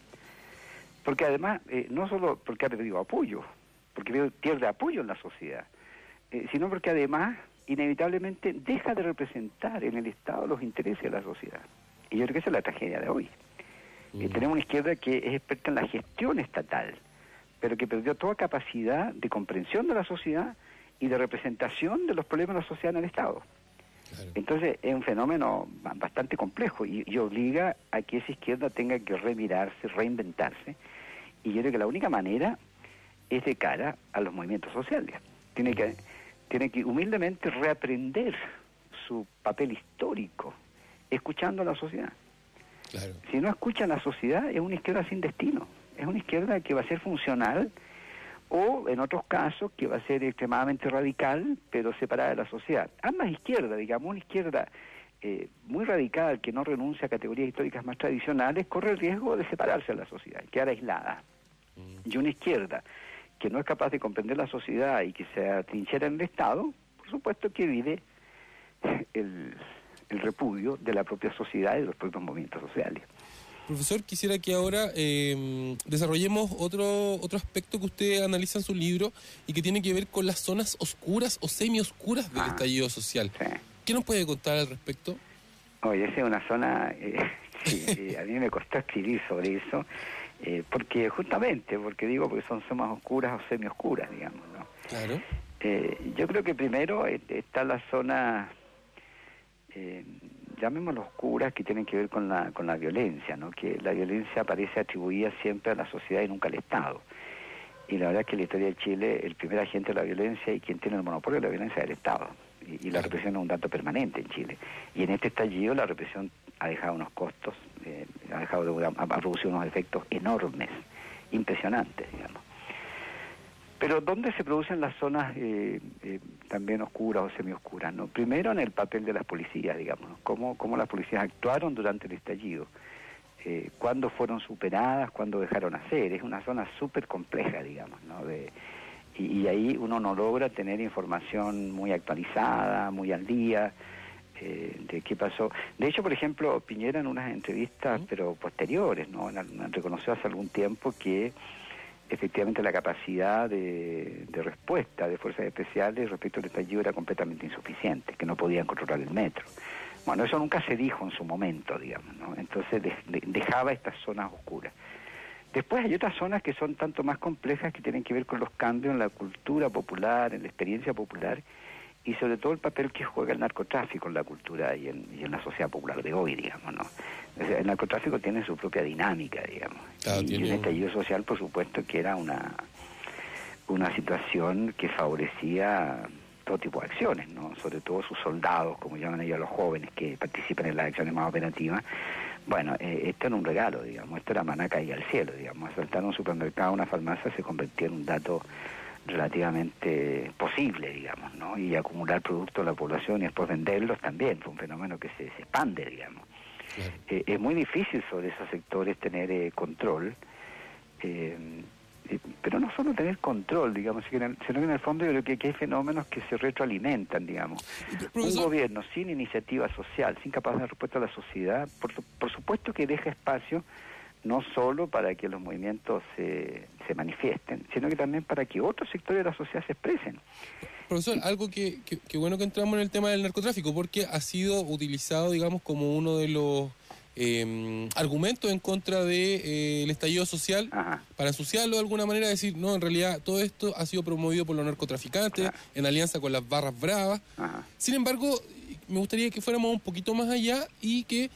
Porque además, eh, no solo porque ha perdido apoyo, porque pierde apoyo en la sociedad, eh, sino porque además, inevitablemente, deja de representar en el Estado los intereses de la sociedad. Y yo creo que esa es la tragedia de hoy. Mm. Eh, tenemos una izquierda que es experta en la gestión estatal, pero que perdió toda capacidad de comprensión de la sociedad y de representación de los problemas de la sociedad en el Estado. Claro. Entonces es un fenómeno bastante complejo y, y obliga a que esa izquierda tenga que remirarse, reinventarse, y yo creo que la única manera es de cara a los movimientos sociales. Tiene que, tiene que humildemente reaprender su papel histórico, escuchando a la sociedad. Claro. Si no escucha a la sociedad, es una izquierda sin destino, es una izquierda que va a ser funcional, o en otros casos que va a ser extremadamente radical, pero separada de la sociedad. Ambas izquierdas, digamos, una izquierda eh, muy radical que no renuncia a categorías históricas más tradicionales, corre el riesgo de separarse de la sociedad, quedar aislada. Mm. Y una izquierda que no es capaz de comprender la sociedad y que se atrinchera en el Estado, por supuesto que vive el, el repudio de la propia sociedad y de los propios movimientos sociales. Profesor, quisiera que ahora eh, desarrollemos otro otro aspecto que usted analiza en su libro y que tiene que ver con las zonas oscuras o semioscuras del ah, estallido social. Sí. ¿Qué nos puede contar al respecto? Oye, esa es una zona eh, que a mí me costó escribir sobre eso, eh, porque justamente, porque digo, porque son zonas oscuras o semioscuras, digamos, ¿no? Claro. Eh, yo creo que primero eh, está la zona... Eh, llamémoslo oscuras, que tienen que ver con la con la violencia, ¿no? Que la violencia aparece atribuida siempre a la sociedad y nunca al Estado. Y la verdad es que en la historia de Chile, el primer agente de la violencia y quien tiene el monopolio de la violencia es el Estado. Y, y la represión es un dato permanente en Chile. Y en este estallido la represión ha dejado unos costos, eh, ha dejado de, ha producido unos efectos enormes, impresionantes, digamos. Pero ¿dónde se producen las zonas eh, eh, también oscuras o semioscuras, ¿no? Primero en el papel de las policías, digamos, ¿no? Cómo, cómo las policías actuaron durante el estallido. eh, cuándo fueron superadas, cuándo dejaron hacer. Es una zona súper compleja, digamos, ¿no? De, y, y ahí uno no logra tener información muy actualizada, muy al día, eh, de qué pasó. De hecho, por ejemplo, Piñera en unas entrevistas, pero posteriores, ¿no? reconoció hace algún tiempo que efectivamente la capacidad de, de respuesta de fuerzas especiales respecto al estallido era completamente insuficiente, que no podían controlar el metro. Bueno, eso nunca se dijo en su momento, digamos, ¿no? Entonces de, de, dejaba estas zonas oscuras. Después hay otras zonas que son tanto más complejas, que tienen que ver con los cambios en la cultura popular, en la experiencia popular, y sobre todo el papel que juega el narcotráfico en la cultura y en, y en la sociedad popular de hoy, digamos, ¿no? O sea, el narcotráfico tiene su propia dinámica, digamos. Claro, y, tiene... y el estallido social, por supuesto, que era una, una situación que favorecía todo tipo de acciones, ¿no? Sobre todo sus soldados, como llaman ellos a los jóvenes que participan en las acciones más operativas. Bueno, eh, esto era un regalo, digamos, esto era maná caída al cielo, digamos. Asaltar un supermercado, una farmacia, se convertía en un dato relativamente posible, digamos, ¿no? Y acumular productos de la población y después venderlos también fue un fenómeno que se, se expande, digamos. Claro. Eh, es muy difícil sobre esos sectores tener eh, control, eh, eh, pero no solo tener control, digamos, sino que en el fondo yo creo que, que hay fenómenos que se retroalimentan, digamos. Un gobierno sin iniciativa social, sin capacidad de respuesta a la sociedad, por, por supuesto que deja espacio no solo para que los movimientos se, se manifiesten, sino que también para que otros sectores de la sociedad se expresen. Profesor, algo que, que, que bueno que entramos en el tema del narcotráfico, porque ha sido utilizado, digamos, como uno de los eh, argumentos en contra del de, eh, estallido social. Ajá. Para ensuciarlo de alguna manera, decir, no, en realidad todo esto ha sido promovido por los narcotraficantes, ajá, en alianza con las barras bravas. Ajá. Sin embargo, me gustaría que fuéramos un poquito más allá y que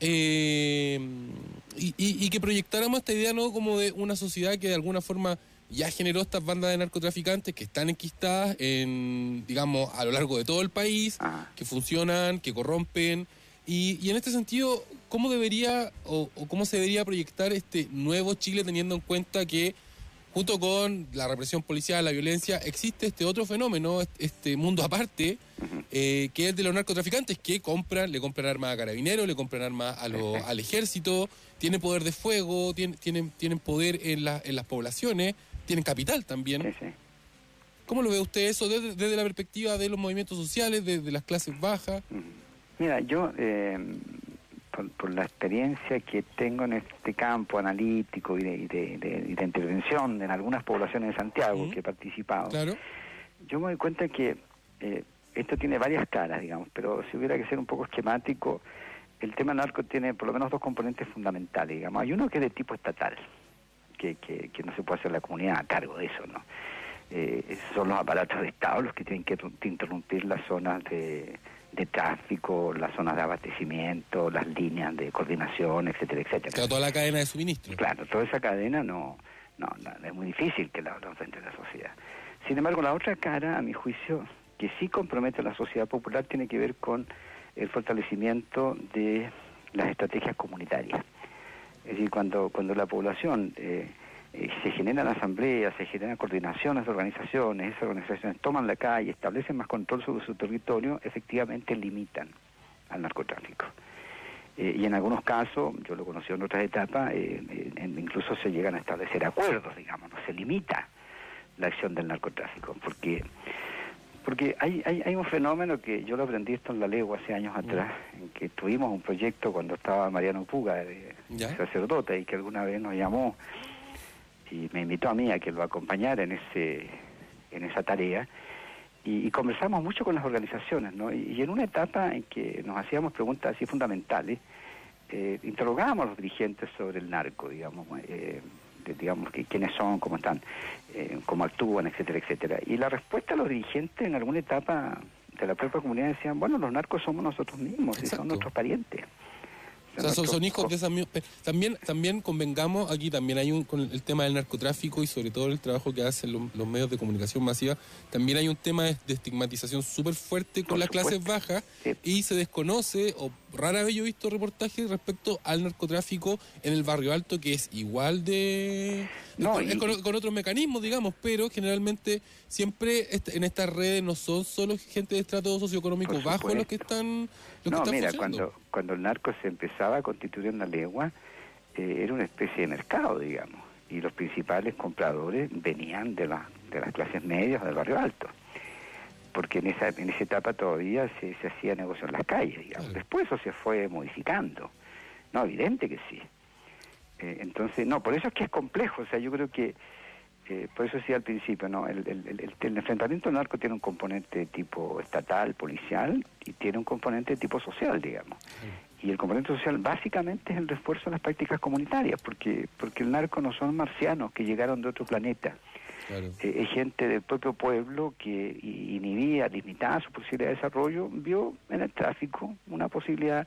Eh, y, y, y que proyectáramos esta idea, ¿no?, como de una sociedad que de alguna forma ya generó estas bandas de narcotraficantes que están enquistadas en, digamos, a lo largo de todo el país, ah. que funcionan, que corrompen, y, y en este sentido, ¿cómo debería o, o cómo se debería proyectar este nuevo Chile, teniendo en cuenta que junto con la represión policial, la violencia, existe este otro fenómeno, este mundo aparte, uh-huh, eh, que es de los narcotraficantes, que compran, le compran armas a carabineros, le compran armas a lo, uh-huh, al ejército, tienen poder de fuego, tienen, tienen, tienen poder en, la, en las poblaciones, tienen capital también. Sí, sí. ¿Cómo lo ve usted eso desde, desde la perspectiva de los movimientos sociales, de, de las clases bajas? Uh-huh. Mira, yo... Eh... Por, por la experiencia que tengo en este campo analítico y de, y de, de, y de intervención en algunas poblaciones de Santiago, ¿sí?, que he participado, claro, yo me doy cuenta que eh, esto tiene varias caras, digamos, pero si hubiera que ser un poco esquemático, el tema narco tiene por lo menos dos componentes fundamentales, digamos. Hay uno que es de tipo estatal, que, que, que no se puede hacer la comunidad a cargo de eso, ¿no? Eh, son los aparatos de Estado los que tienen que interrumpir las zonas de... de tráfico, las zonas de abastecimiento, las líneas de coordinación, etcétera, etcétera. Claro, toda la cadena de suministro. Claro, toda esa cadena no, no, no es muy difícil que la enfrente la sociedad. Sin embargo, la otra cara, a mi juicio, que sí compromete a la sociedad popular, tiene que ver con el fortalecimiento de las estrategias comunitarias. Es decir, cuando, cuando la población... Eh, Eh, se generan asambleas, se generan coordinaciones de organizaciones, esas organizaciones toman la calle, establecen más control sobre su territorio, efectivamente limitan al narcotráfico. Eh, y en algunos casos, yo lo conocí en otras etapas, eh, eh, incluso se llegan a establecer acuerdos, digamos, no se limita la acción del narcotráfico, porque porque hay, hay, hay un fenómeno que yo lo aprendí esto en la legua hace años atrás, en que tuvimos un proyecto cuando estaba Mariano Puga, de, de sacerdote, y que alguna vez nos llamó y me invitó a mí a que lo acompañara en ese en esa tarea, y, y conversamos mucho con las organizaciones, ¿no? Y, y en una etapa en que nos hacíamos preguntas así fundamentales, eh, interrogábamos a los dirigentes sobre el narco, digamos, eh, de, digamos que quiénes son, cómo están, eh, cómo actúan, etcétera, etcétera. Y la respuesta de los dirigentes en alguna etapa de la propia comunidad decían, bueno, los narcos somos nosotros mismos, y son nuestros parientes. O sea, son, son hijos de esas mismas... También, también convengamos, aquí también hay un, con el tema del narcotráfico y sobre todo el trabajo que hacen los, los medios de comunicación masiva, también hay un tema de, de estigmatización súper fuerte con Por las supuesto. clases bajas, sí. Y se desconoce, o rara vez yo he visto reportajes respecto al narcotráfico en el barrio alto, que es igual de... No, es, y, con, con otros mecanismos, digamos, pero generalmente siempre en estas redes no son solo gente de estrato socioeconómico bajo los que están los No, que están mira, cuando, cuando el narco se empezaba a constituir en la legua, eh, era una especie de mercado, digamos, y los principales compradores venían de, la, de las clases medias o del barrio alto, porque en esa, en esa etapa todavía se, se hacía negocio en las calles, digamos. Claro. Después eso se fue modificando, no, evidente que sí. Eh, entonces, no, por eso es que es complejo, o sea, yo creo que, eh, por eso decía al principio, no, el, el, el, el enfrentamiento al narco tiene un componente tipo estatal, policial, y tiene un componente tipo social, digamos. Sí. Y el componente social básicamente es el refuerzo de las prácticas comunitarias, porque porque el narco no son marcianos que llegaron de otro planeta. Claro. Eh, es gente del propio pueblo que i- inhibía, limitaba su posibilidad de desarrollo, vio en el tráfico una posibilidad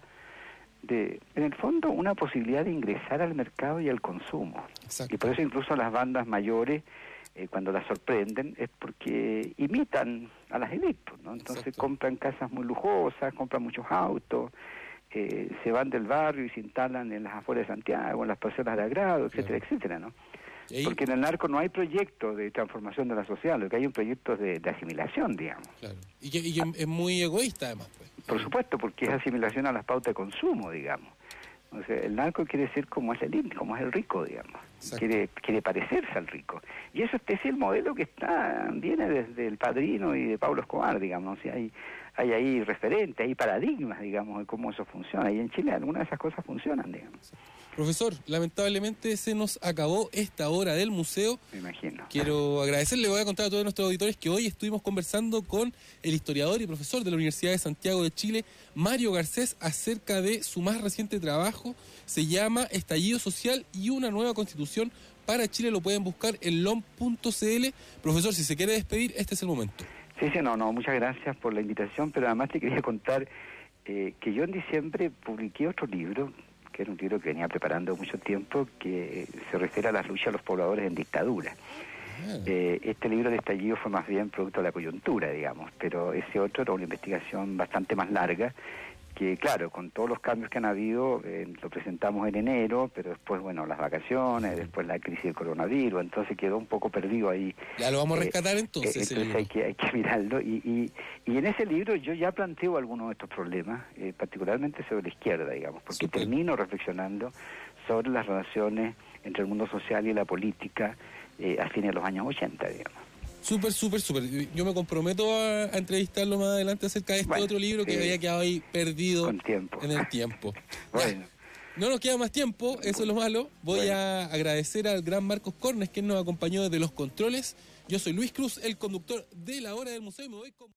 de, en el fondo, una posibilidad de ingresar al mercado y al consumo. Exacto. Y por eso incluso las bandas mayores, eh, cuando las sorprenden, es porque imitan a las élites, ¿no? Entonces Exacto. compran casas muy lujosas, compran muchos autos, eh, se van del barrio y se instalan en las afueras de Santiago, en las parcelas de agrado, etcétera, Claro. etcétera, ¿no? Y ahí- Porque en el narco no hay proyectos de transformación de la sociedad, lo que hay un proyecto de, de asimilación, digamos. claro. Y que, y que es muy egoísta, además. Pues. Por supuesto, porque es asimilación a las pautas de consumo, digamos. O sea, el narco quiere ser como es el índice, como es el rico, digamos. Exacto. Quiere quiere parecerse al rico. Y eso este es el modelo que está viene desde El Padrino y de Pablo Escobar, digamos. O sea, hay, hay ahí referentes, hay paradigmas, digamos, de cómo eso funciona. Y en Chile algunas de esas cosas funcionan, digamos. Profesor, lamentablemente se nos acabó esta hora del museo. Me imagino. Quiero agradecerle, voy a contar a todos nuestros auditores que hoy estuvimos conversando con el historiador y profesor de la Universidad de Santiago de Chile, Mario Garcés, acerca de su más reciente trabajo. Se llama Estallido Social y una nueva constitución para Chile. Lo pueden buscar en L O M punto c l. Profesor, si se quiere despedir, este es el momento. Sí, sí, no, no, muchas gracias por la invitación, pero además te quería contar eh, que yo en diciembre publiqué otro libro, que era un libro que venía preparando mucho tiempo, que se refiere a las luchas de los pobladores en dictadura. Ah, Eh, este libro de estallido fue más bien producto de la coyuntura, digamos, pero ese otro era una investigación bastante más larga, que claro, con todos los cambios que han habido, eh, lo presentamos en enero, pero después, bueno, las vacaciones, después la crisis del coronavirus, entonces quedó un poco perdido ahí. ya lo vamos a Eh, rescatar entonces. Eh, ese entonces libro. hay que, hay que mirarlo y, y, y en ese libro yo ya planteo algunos de estos problemas, eh, particularmente sobre la izquierda, digamos, porque Súper. termino reflexionando sobre las relaciones entre el mundo social y la política eh, a fines de los años ochenta, digamos. Súper, súper, súper. Yo me comprometo a, a entrevistarlo más adelante acerca de este Bueno, otro libro que sí. había quedado ahí perdido Con tiempo. en el tiempo. Bueno, No nos queda más tiempo, eso es lo malo. Voy Bueno. a agradecer al gran Marcos Cornes, que nos acompañó desde los controles. Yo soy Luis Cruz, el conductor de La Hora del Museo, y me voy con...